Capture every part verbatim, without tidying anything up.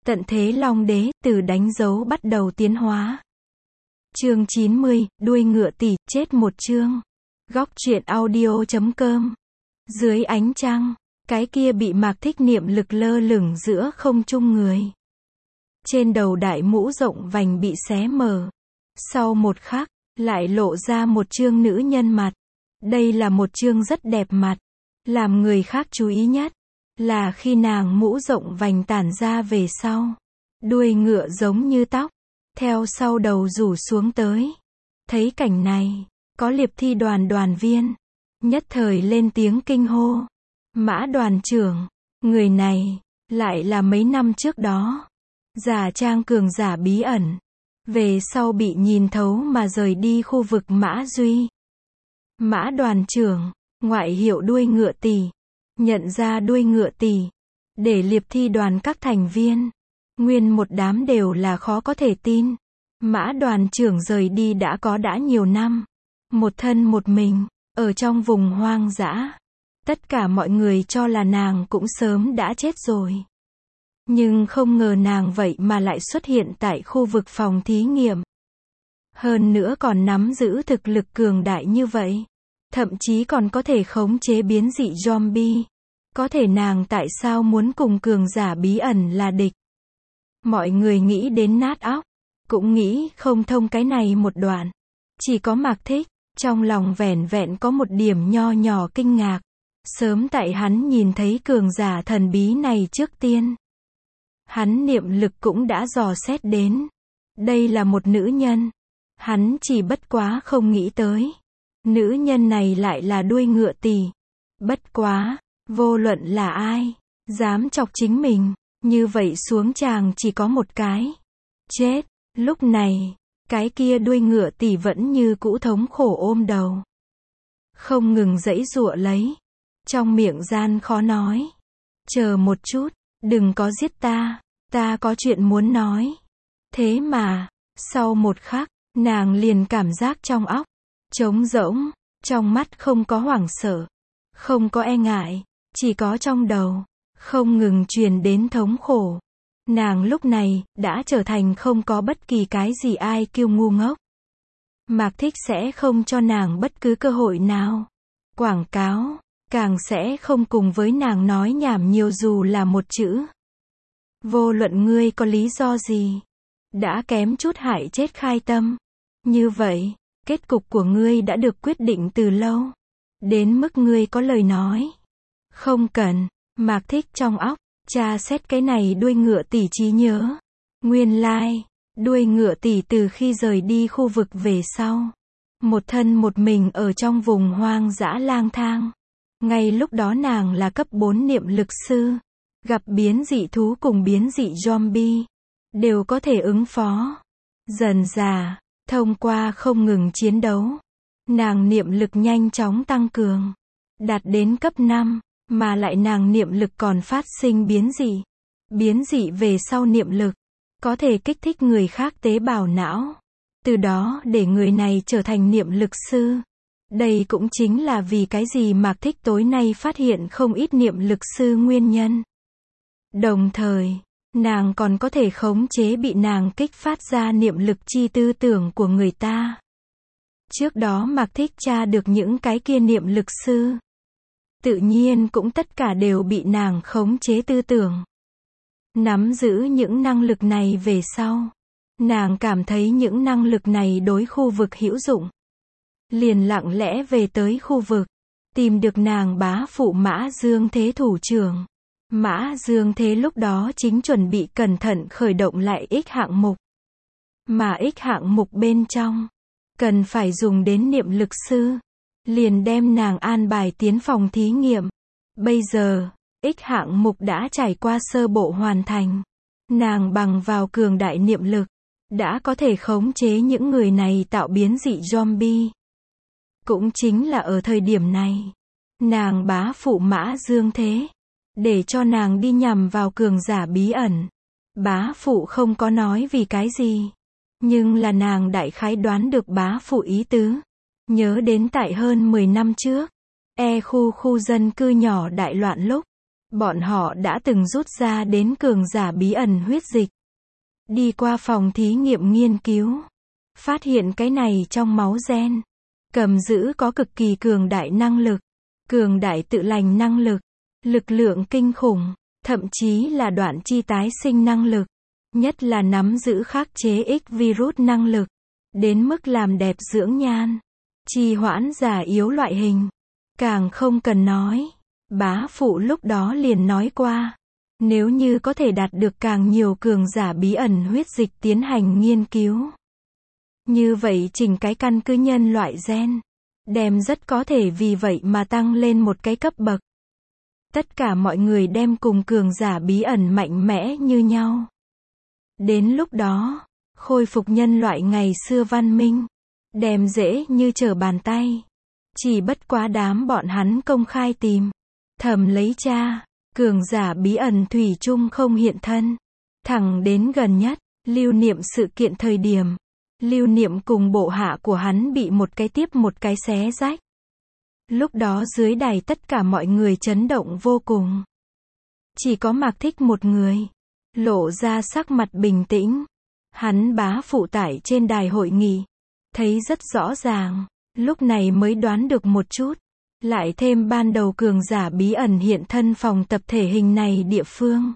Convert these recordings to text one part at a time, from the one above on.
Tận thế Long Đế, từ đánh dấu bắt đầu tiến hóa. Chương chín mươi, đuôi ngựa tỷ, chết một chương. Góc truyện audio chấm com. Dưới ánh trăng, cái kia bị Mạc Thích niệm lực lơ lửng giữa không trung người. Trên đầu đại mũ rộng vành bị xé mở. Sau một khắc, lại lộ ra một chương nữ nhân mặt. Đây là một chương rất đẹp mặt. Làm người khác chú ý nhất, là khi nàng mũ rộng vành tản ra về sau. Đuôi ngựa giống như tóc, theo sau đầu rủ xuống tới. Thấy cảnh này, có Liệp Thi đoàn đoàn viên, nhất thời lên tiếng kinh hô. Mã đoàn trưởng, người này, lại là mấy năm trước đó. Giả trang cường giả bí ẩn. Về sau bị nhìn thấu mà rời đi khu vực Mã Duy. Mã đoàn trưởng, ngoại hiệu đuôi ngựa tỷ. Nhận ra đuôi ngựa tỷ, để Liệp Thi đoàn các thành viên, nguyên một đám đều là khó có thể tin. Mã đoàn trưởng rời đi đã có đã nhiều năm. Một thân một mình, ở trong vùng hoang dã. Tất cả mọi người cho là nàng cũng sớm đã chết rồi. Nhưng không ngờ nàng vậy mà lại xuất hiện tại khu vực phòng thí nghiệm. Hơn nữa còn nắm giữ thực lực cường đại như vậy. Thậm chí còn có thể khống chế biến dị zombie. Có thể nàng tại sao muốn cùng cường giả bí ẩn là địch? Mọi người nghĩ đến nát óc. Cũng nghĩ không thông cái này một đoạn. Chỉ có Mạc Thích, trong lòng vẻn vẹn có một điểm nho nhỏ kinh ngạc. Sớm tại hắn nhìn thấy cường giả thần bí này trước tiên. Hắn niệm lực cũng đã dò xét đến. Đây là một nữ nhân. Hắn chỉ bất quá không nghĩ tới. Nữ nhân này lại là đuôi ngựa tỷ. Bất quá, vô luận là ai, dám chọc chính mình, như vậy xuống chàng chỉ có một cái. Chết, lúc này, cái kia đuôi ngựa tỷ vẫn như cũ thống khổ ôm đầu. Không ngừng giãy giụa lấy. Trong miệng gian khó nói. Chờ một chút, đừng có giết ta, ta có chuyện muốn nói. Thế mà, sau một khắc, nàng liền cảm giác trong óc trống rỗng, trong mắt không có hoảng sợ, không có e ngại, chỉ có trong đầu không ngừng truyền đến thống khổ. Nàng lúc này đã trở thành không có bất kỳ cái gì ai kiêu ngu ngốc. Mạc Thích sẽ không cho nàng bất cứ cơ hội nào. Quảng cáo, càng sẽ không cùng với nàng nói nhảm nhiều dù là một chữ. Vô luận ngươi có lý do gì, đã kém chút hại chết Khai Tâm. Như vậy, kết cục của ngươi đã được quyết định từ lâu. Đến mức ngươi có lời nói. Không cần, Mạc Thích trong óc, tra xét cái này đuôi ngựa tỷ trí nhớ. Nguyên lai, like, đuôi ngựa tỷ từ khi rời đi khu vực về sau. Một thân một mình ở trong vùng hoang dã lang thang. Ngay lúc đó nàng là cấp bốn niệm lực sư. Gặp biến dị thú cùng biến dị zombie. Đều có thể ứng phó. Dần dà, thông qua không ngừng chiến đấu. Nàng niệm lực nhanh chóng tăng cường. Đạt đến cấp năm. Mà lại nàng niệm lực còn phát sinh biến dị. Biến dị về sau niệm lực. Có thể kích thích người khác tế bào não. Từ đó để người này trở thành niệm lực sư. Đây cũng chính là vì cái gì Mạc Thích tối nay phát hiện không ít niệm lực sư nguyên nhân. Đồng thời, nàng còn có thể khống chế bị nàng kích phát ra niệm lực chi tư tưởng của người ta. Trước đó Mạc Thích tra được những cái kia niệm lực sư. Tự nhiên cũng tất cả đều bị nàng khống chế tư tưởng. Nắm giữ những năng lực này về sau. Nàng cảm thấy những năng lực này đối khu vực hữu dụng. Liền lặng lẽ về tới khu vực. Tìm được nàng bá phụ Mã Dương Thế thủ trưởng. Mã Dương Thế lúc đó chính chuẩn bị cẩn thận khởi động lại X hạng mục. Mà X hạng mục bên trong, cần phải dùng đến niệm lực sư. Liền đem nàng an bài tiến phòng thí nghiệm. Bây giờ, X hạng mục đã trải qua sơ bộ hoàn thành. Nàng bằng vào cường đại niệm lực, đã có thể khống chế những người này tạo biến dị zombie. Cũng chính là ở thời điểm này, nàng bá phụ Mã Dương Thế, để cho nàng đi nhằm vào cường giả bí ẩn. Bá phụ không có nói vì cái gì, nhưng là nàng đại khái đoán được bá phụ ý tứ. Nhớ đến tại hơn mười năm trước, E khu khu dân cư nhỏ đại loạn lúc, Bọn họ đã từng rút ra đến cường giả bí ẩn huyết dịch. Đi qua phòng thí nghiệm nghiên cứu. Phát hiện cái này trong máu gen. Cầm giữ có cực kỳ cường đại năng lực. Cường đại tự lành năng lực. Lực lượng kinh khủng. Thậm chí là đoạn chi tái sinh năng lực. Nhất là nắm giữ khắc chế X virus năng lực. Đến mức làm đẹp dưỡng nhan. Trì hoãn già yếu loại hình. Càng không cần nói. Bá phụ lúc đó liền nói qua. Nếu như có thể đạt được càng nhiều cường giả bí ẩn huyết dịch tiến hành nghiên cứu. Như vậy chỉnh cái căn cứ nhân loại gen. Đem rất có thể vì vậy mà tăng lên một cái cấp bậc. Tất cả mọi người đem cùng cường giả bí ẩn mạnh mẽ như nhau. Đến lúc đó, khôi phục nhân loại ngày xưa văn minh. Đem dễ như trở bàn tay. Chỉ bất quá đám bọn hắn công khai tìm. Thầm lấy cha. Cường giả bí ẩn thủy chung không hiện thân. Thẳng đến gần nhất, lưu niệm sự kiện thời điểm. Lưu niệm cùng bộ hạ của hắn bị một cái tiếp một cái xé rách. Lúc đó dưới đài tất cả mọi người chấn động vô cùng. Chỉ có Mạc Thích một người. Lộ ra sắc mặt bình tĩnh. Hắn bá phụ tải trên đài hội nghị. Thấy rất rõ ràng. Lúc này mới đoán được một chút. Lại thêm ban đầu cường giả bí ẩn hiện thân phòng tập thể hình này địa phương.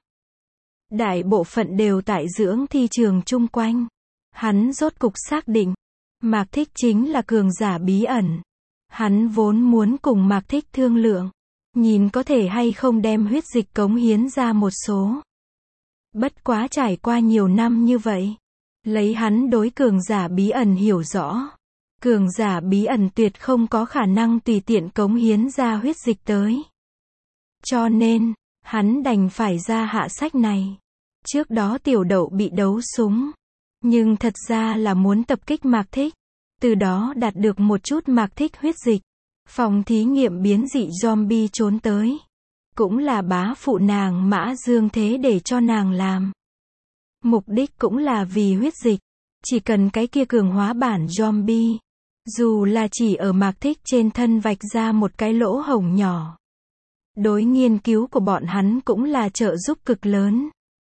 Đại bộ phận đều tại dưỡng thi trường chung quanh. Hắn rốt cục xác định. Mạc Thích chính là cường giả bí ẩn. Hắn vốn muốn cùng Mạc Thích thương lượng. Nhìn có thể hay không đem huyết dịch cống hiến ra một số. Bất quá trải qua nhiều năm như vậy. Lấy hắn đối cường giả bí ẩn hiểu rõ. Cường giả bí ẩn tuyệt không có khả năng tùy tiện cống hiến ra huyết dịch tới. Cho nên, hắn đành phải ra hạ sách này. Trước đó tiểu đậu bị đấu súng. Nhưng thật ra là muốn tập kích Mạc Thích. Từ đó đạt được một chút Mạc Thích huyết dịch. Phòng thí nghiệm biến dị zombie trốn tới. Cũng là bá phụ nàng Mã Dương thế để cho nàng làm. Mục đích cũng là vì huyết dịch. Chỉ cần cái kia cường hóa bản zombie. Dù là chỉ ở Mạc Thích trên thân vạch ra một cái lỗ hổng nhỏ. Đối nghiên cứu của bọn hắn cũng là trợ giúp cực lớn.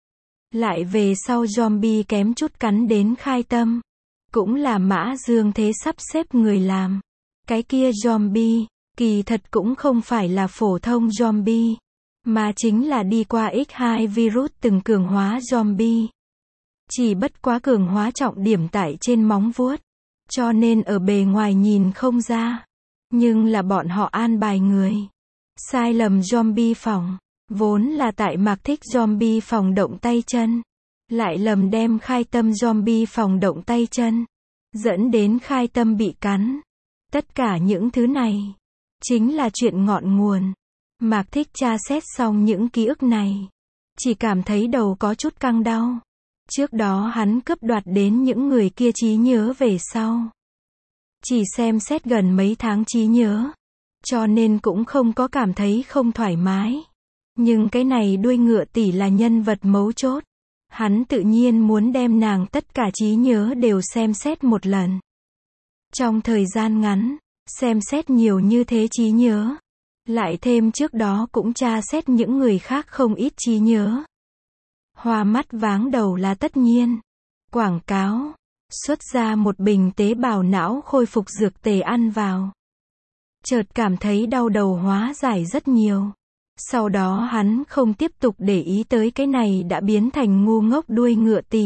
Lại về sau zombie kém chút cắn đến khai tâm. Cũng là Mã Dương thế sắp xếp người làm. Cái kia zombie, kỳ thật cũng không phải là phổ thông zombie. Mà chính là đi qua ích hai virus từng cường hóa zombie. Chỉ bất quá cường hóa trọng điểm tại trên móng vuốt. Cho nên ở bề ngoài nhìn không ra. Nhưng là bọn họ an bài người. Sai lầm zombie phòng. Vốn là tại Mạc Thích zombie phòng động tay chân. Lại lầm đem khai tâm zombie phòng động tay chân. Dẫn đến khai tâm bị cắn. Tất cả những thứ này. Chính là chuyện ngọn nguồn. Mạc Thích tra xét xong những ký ức này. Chỉ cảm thấy đầu có chút căng đau. Trước đó hắn cướp đoạt đến những người kia trí nhớ về sau. Chỉ xem xét gần mấy tháng trí nhớ. Cho nên cũng không có cảm thấy không thoải mái. Nhưng cái này đuôi ngựa tỷ là nhân vật mấu chốt. Hắn tự nhiên muốn đem nàng tất cả trí nhớ đều xem xét một lần. Trong thời gian ngắn, xem xét nhiều như thế trí nhớ. Lại thêm trước đó cũng tra xét những người khác không ít trí nhớ. Hoa mắt váng đầu là tất nhiên. Quảng cáo. Xuất ra một bình tế bào não khôi phục dược tề ăn vào. Chợt cảm thấy đau đầu hóa giải rất nhiều. Sau đó hắn không tiếp tục để ý tới cái này đã biến thành ngu ngốc đuôi ngựa tỳ.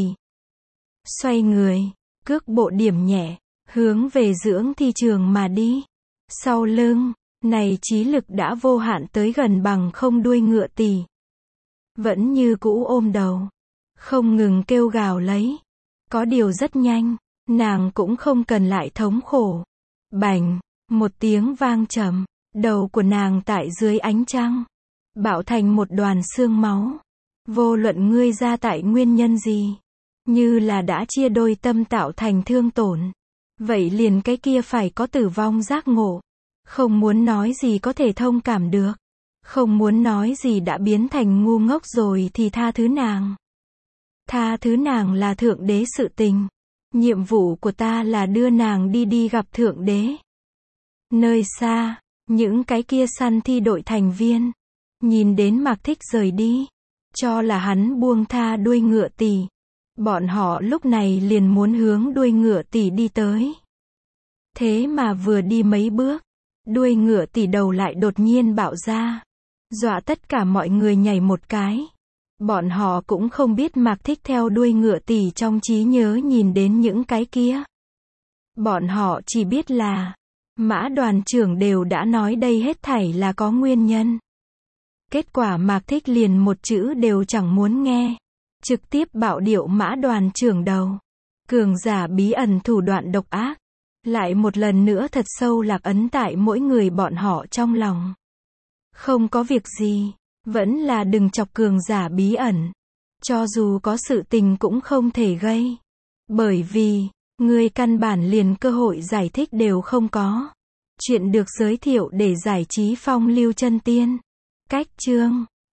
Xoay người, cước bộ điểm nhẹ, hướng về dưỡng thi trường mà đi. Sau lưng, này trí lực đã vô hạn tới gần bằng không đuôi ngựa tỳ. Vẫn như cũ ôm đầu. Không ngừng kêu gào lấy. Có điều rất nhanh, nàng cũng không cần lại thống khổ. Bành, một tiếng vang trầm, đầu của nàng tại dưới ánh trăng. Bạo thành một đoàn xương máu. Vô luận ngươi ra tại nguyên nhân gì. Như là đã chia đôi tâm tạo thành thương tổn. Vậy liền cái kia phải có tử vong giác ngộ. Không muốn nói gì có thể thông cảm được. Không muốn nói gì đã biến thành ngu ngốc rồi thì tha thứ nàng. Tha thứ nàng là thượng đế sự tình. Nhiệm vụ của ta là đưa nàng đi đi gặp thượng đế. Nơi xa, những cái kia săn thi đội thành viên. Nhìn đến Mạc Thích rời đi, cho là hắn buông tha đuôi ngựa tỷ. Bọn họ lúc này liền muốn hướng đuôi ngựa tỷ đi tới. Thế mà vừa đi mấy bước, đuôi ngựa tỷ đầu lại đột nhiên bạo ra, dọa tất cả mọi người nhảy một cái. Bọn họ cũng không biết Mạc Thích theo đuôi ngựa tỷ trong trí nhớ nhìn đến những cái kia. Bọn họ chỉ biết là, Mã đoàn trưởng đều đã nói đây hết thảy là có nguyên nhân. Kết quả Mạc Thích liền một chữ đều chẳng muốn nghe. Trực tiếp bạo điệu Mã đoàn trưởng đầu. Cường giả bí ẩn thủ đoạn độc ác. Lại một lần nữa thật sâu lạc ấn tại mỗi người bọn họ trong lòng. Không có việc gì, vẫn là đừng chọc cường giả bí ẩn. Cho dù có sự tình cũng không thể gây. Bởi vì, người căn bản liền cơ hội giải thích đều không có. Chuyện được giới thiệu để giải trí phong lưu chân tiên. Cách chương